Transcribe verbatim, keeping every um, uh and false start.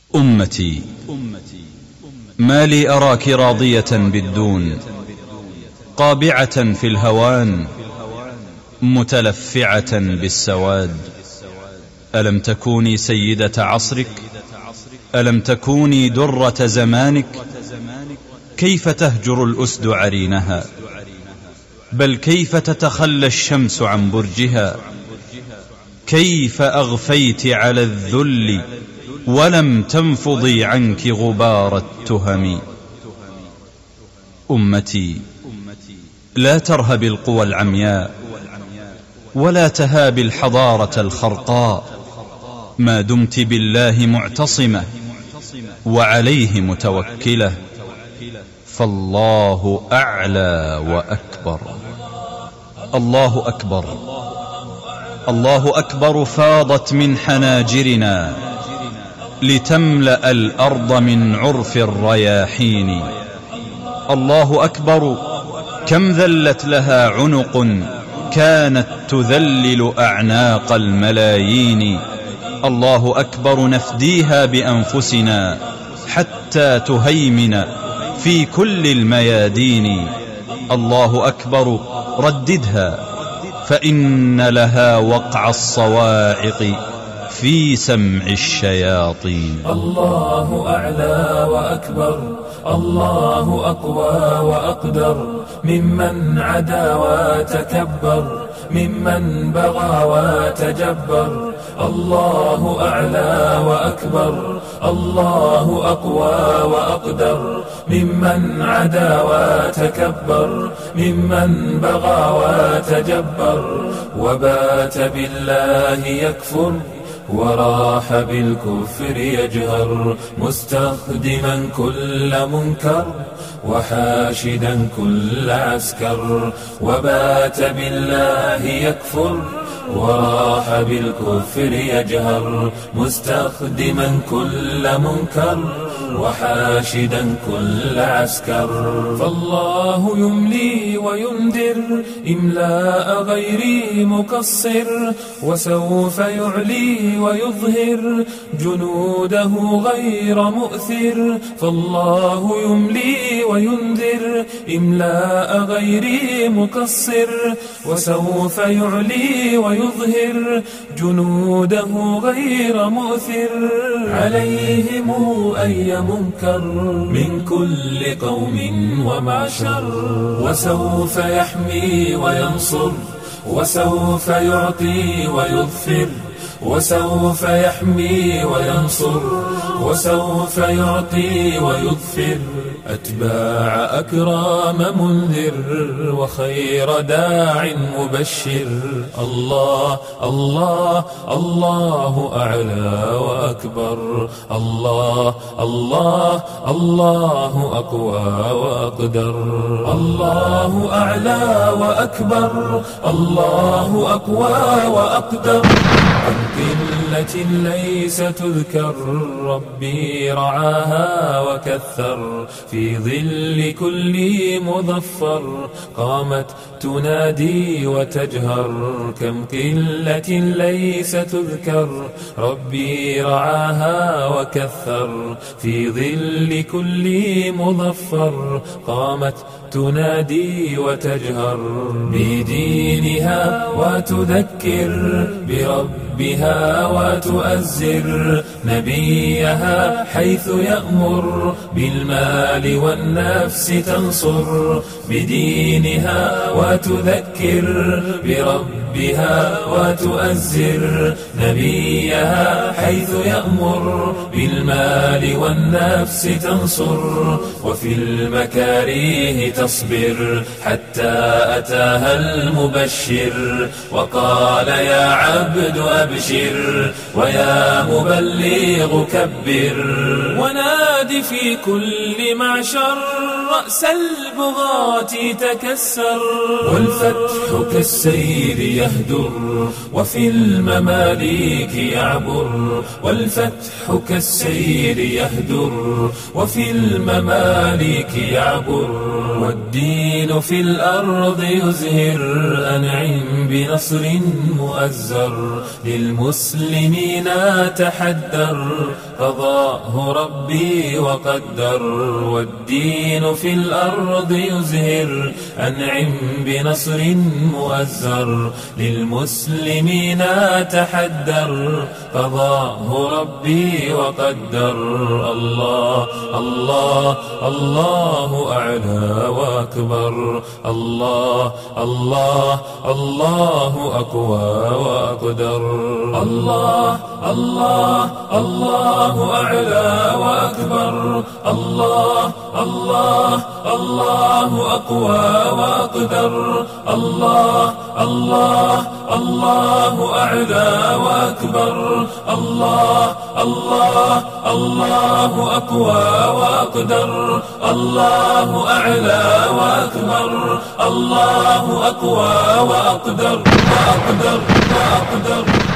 أمتي ما لي أراك راضية بالدون، قابعة في الهوان، متلفعة بالسواد. ألم تكوني سيدة عصرك؟ ألم تكوني درة زمانك؟ كيف تهجر الأسد عرينها؟ بل كيف تتخلى الشمس عن برجها؟ كيف أغفيت على الذل ولم تنفضي عنك غبار التهم؟ أمتي لا ترهب القوى العمياء ولا تهاب الحضارة الخرقاء، ما دمت بالله معتصمة وعليه متوكلة، فالله أعلى وأكبر. الله أكبر، الله أكبر فاضت من حناجرنا لتملأ الأرض من عرف الرياحين. الله أكبر كم ذلت لها عنق كانت تذلل أعناق الملايين. الله أكبر نفديها بأنفسنا حتى تهيمن في كل الميادين. الله أكبر رددها فإن لها وقع الصواعق في سمع الشياطين. الله أعلى وأكبر، الله أقوى وأقدر ممن عدا وتكبر، ممن بغى وتجبر. الله أعلى وأكبر، الله أقوى وأقدر ممن عدا وتكبر، ممن بغى وتجبر. وبات بالله يكفر وراح بالكفر يجهر، مستخدما كل منكر وحاشدا كل عسكر. وبات بالله يكفر وراح بالكفر يجهر، مستخدما كل منكر وحاشدا كل عسكر. فالله يملي وينذر إملاء غيري مقصر، وسوف يعلي ويظهر جنوده غير مؤثر. فالله يملي وينذر إملاء غيري مقصر، وسوف يعلي ويظهر جنوده غير مؤثر. عليهم أي منكر من كل قوم ومعشر، وسوف يحمي وينصر، وسوف يعطي ويظفر. وسوف يحمي وينصر، وسوف يعطي ويظفر. أتباع أكرام منذر وخير داع مبشر. الله الله الله أعلى وأكبر، الله الله الله أقوى وأقدر. الله أعلى وأكبر، الله أقوى وأقدر. عن قلة ليس تذكر ربي رعاها وكثر، في ظل كل مظفر قامت تنادي وتجهر. كم قلة ليس تذكر ربي رعاها وكثر، في ظل كل مظفر قامت تنادي وتجهر. بدينها وتذكر بربها وتؤزر نبيها حيث يأمر بالمال والنفس تنصر. بدينها وتذكر بربها وتؤزر نبيها حيث يأمر بالمال والنفس تنصر. وفي المكاريه تصبر حتى أتاها المبشر، وقال يا عبد أبشر ويا مبلغ كبر. ونادى نادي في كل معشر رأس البغاة تكسر. والفتح كالسيل يهدر وفي المماليك يعبر. والفتح كالسيل يهدر وفي المماليك يعبر. والدين في الأرض يزهر أنعم بنصر مؤزر. للمسلمين تحدر قضاه ربي وقدر. والدين في الأرض يزهر أنعم بنصر مؤزر. للمسلمين تحدر قضاه ربي وقدر. الله الله الله أعلى وأكبر. الله الله الله أقوى وأقدر. الله الله الله أعلى وأكبر. الله الله الله أقوى وأقدر. الله الله الله أعلى وأكبر. الله الله الله أقوى وأقدر. الله أعلى وأكبر. الله أقوى وأقدر وأقدر وأقدر.